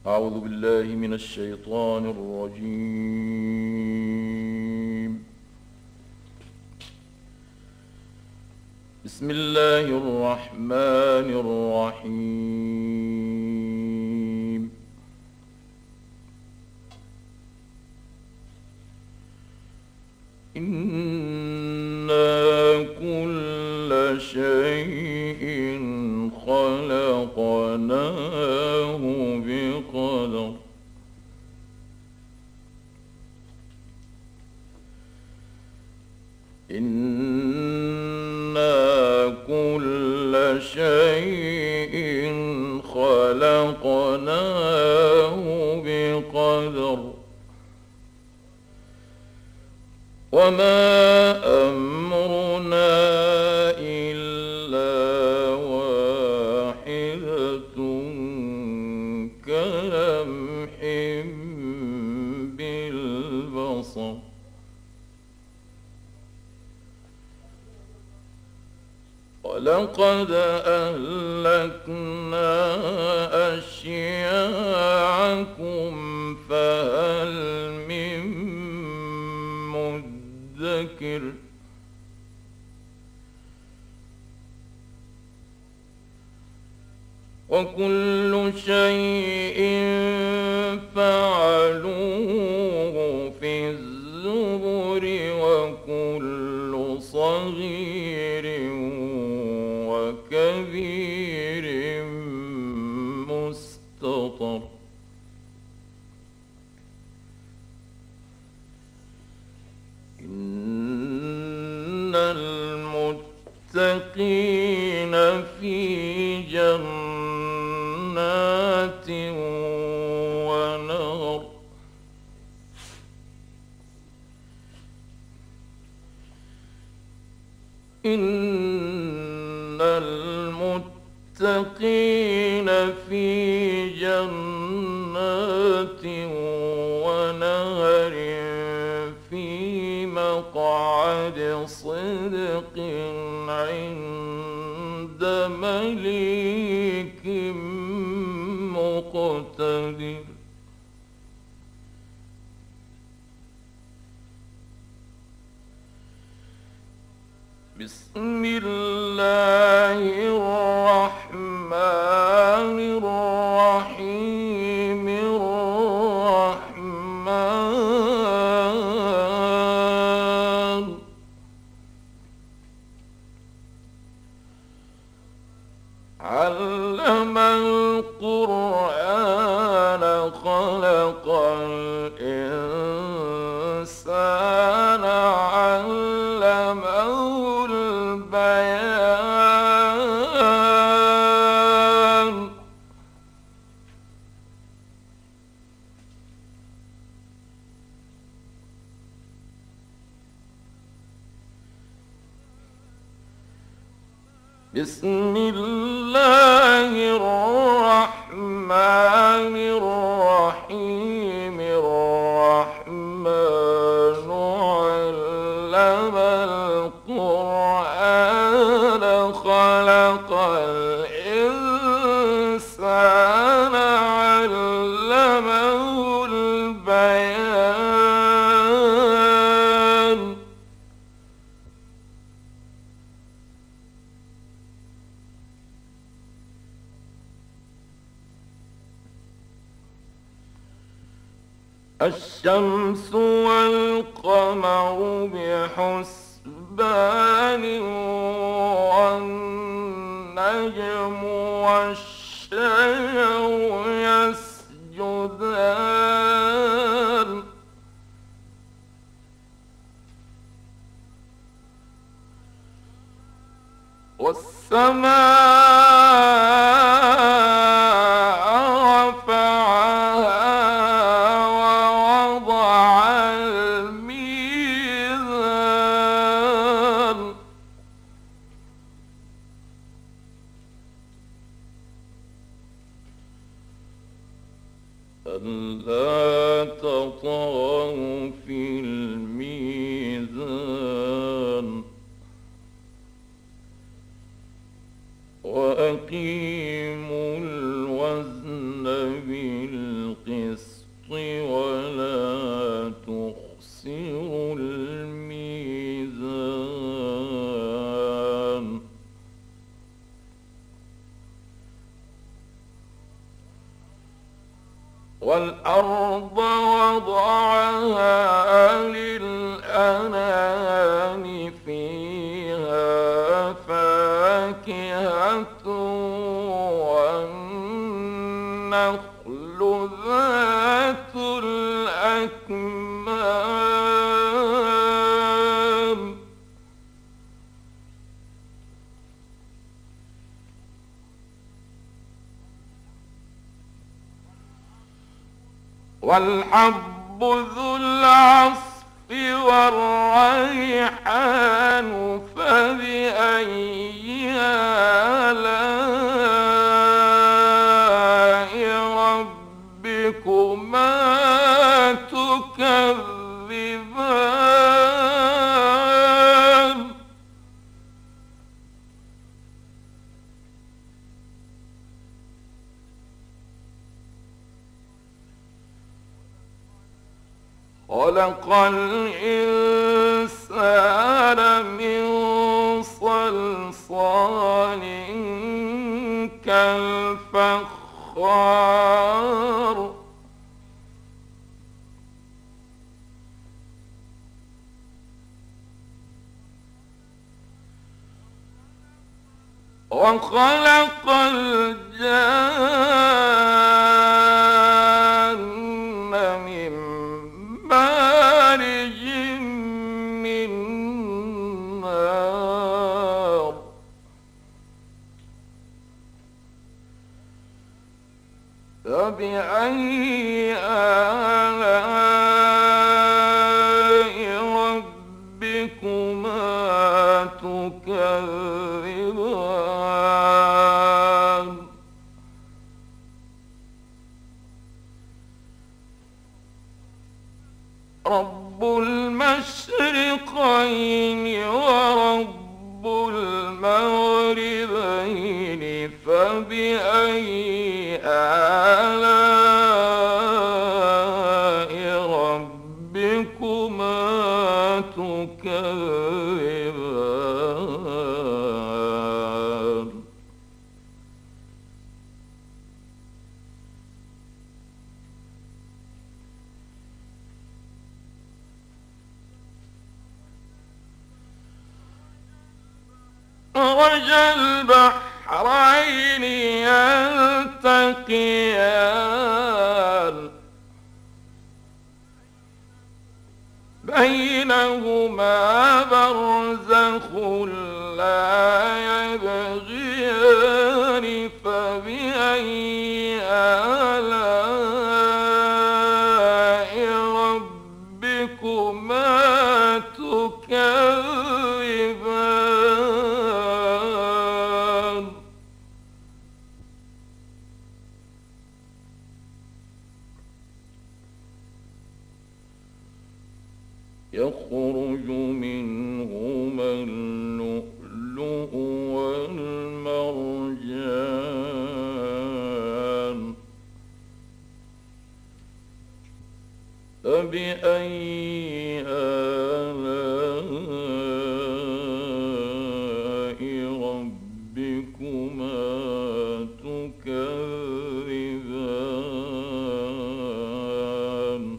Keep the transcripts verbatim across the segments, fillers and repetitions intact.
أعوذ بالله من الشيطان الرجيم. بسم الله الرحمن الرحيم. إنا كل شيء خلقناه بقدر. إنا كل شيء خلقناه بقدر. وما أمرنا إلا واحدة كلمح بالبصر. ولقد أهلكنا أشياعكم فهل من مدكر. وكل شيء فعلوه في الزبر وكل صغير وكبير مستطر. إن المتقين في جنات ونهر. إن المتقين في جنات ونهر في مقعد صدق عند مليك مقتدر. بسم الله الرحمن الرحيم. الرحمن علم القرآن خلق الإنسان علمه البيان. بسم الله الرحمن الرحيم. الرحمن علم القرآن خلق الإنسان علمه البيان. الشمس والقمر بحسبان والنجم والشجر يسجدان. والسماء رفعها ووضع الميزان. ألا تطغوا في الميزان وأقيموا الوزن بالقسط بالقسط ولا تخسروا الميزان والأرض وضعها للأنام فيها فاكهة والنخل ذات الأكمام والحب ذو العصف والريحان فبأي آلاء ربكما تكذبان خلق الإنسان من صلصال كالفخار وخلق الجان من مارج من نار فبأي آلاء ربكما تكذبان رب المشرقين ورب المغربين فبأي آلاء ربكما تكذبان مرج البحرين يلتقيان بينهما برزخ لا يبغيان فبأي آلاء ربكما تكذبان يخرج منهما اللؤلؤ والمرجان فبأي آلاء ربكما تكذبان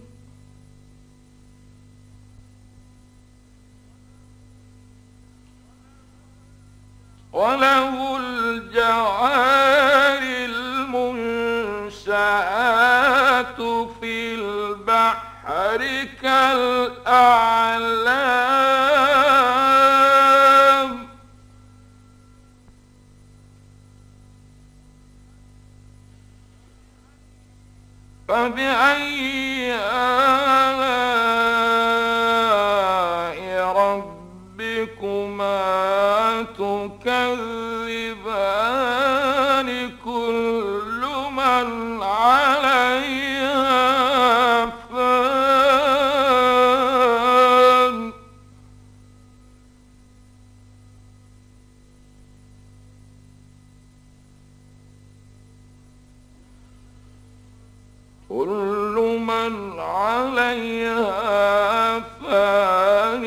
وله الجوار المنشآت في البحر كالأعلام فبأي آلاء ربكما تكذبان كل من عليها فان كل من عليها فان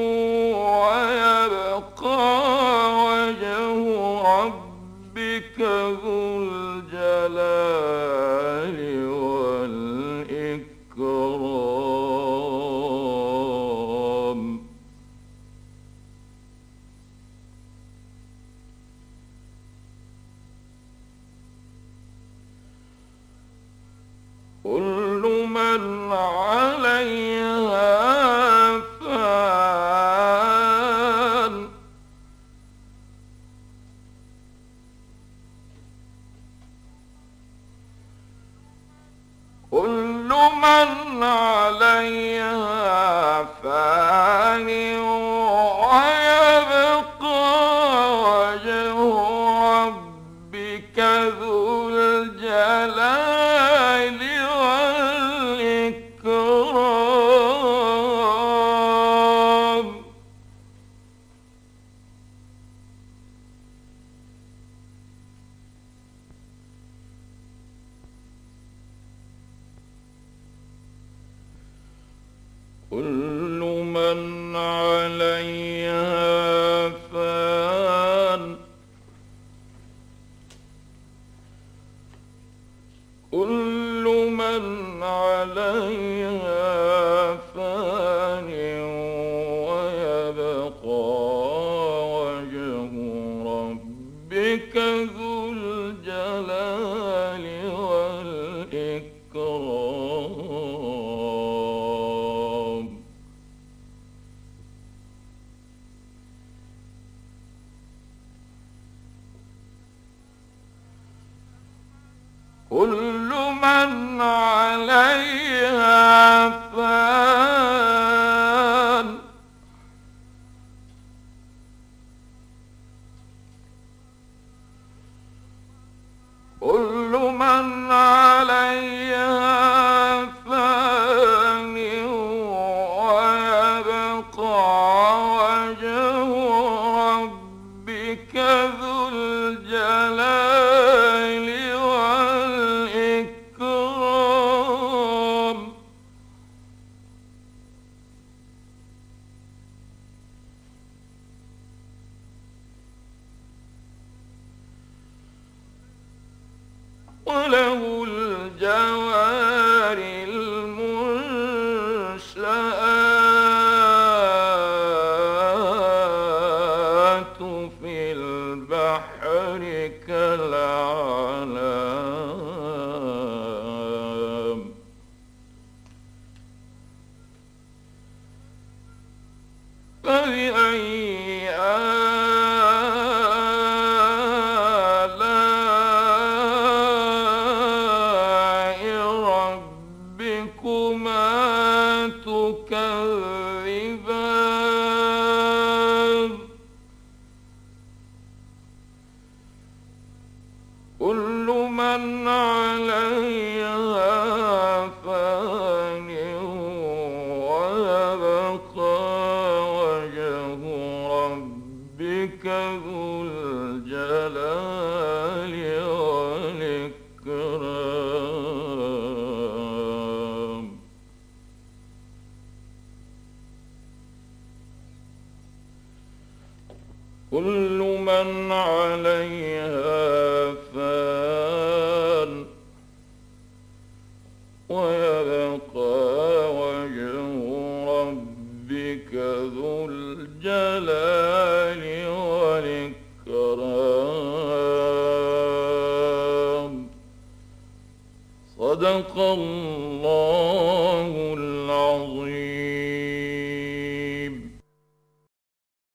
ويبقى وجه ربك ذو الجلال والإكرام. كل من عليها فان كل من عليها فان ويبقى وجه ربك ذو الجلال والإكرام. كل من عليها فان كل من عليها فان ويبقى وجه ربك ذو الجلال والإكرام. كل من عليها فان كل من عليها فان ويبقى وجه ربك ذو الجلال والإكرام. وله الجوار المنشآت في البحر كالأعلام. فبأي آلاء ربكما تكذبان. كل من عليها فان ويبقى وجه ربك ذو الجلال والإكرام. كل من عليها فان ويبقى وجه ربك ذو الجلال والإكرام. صدق الله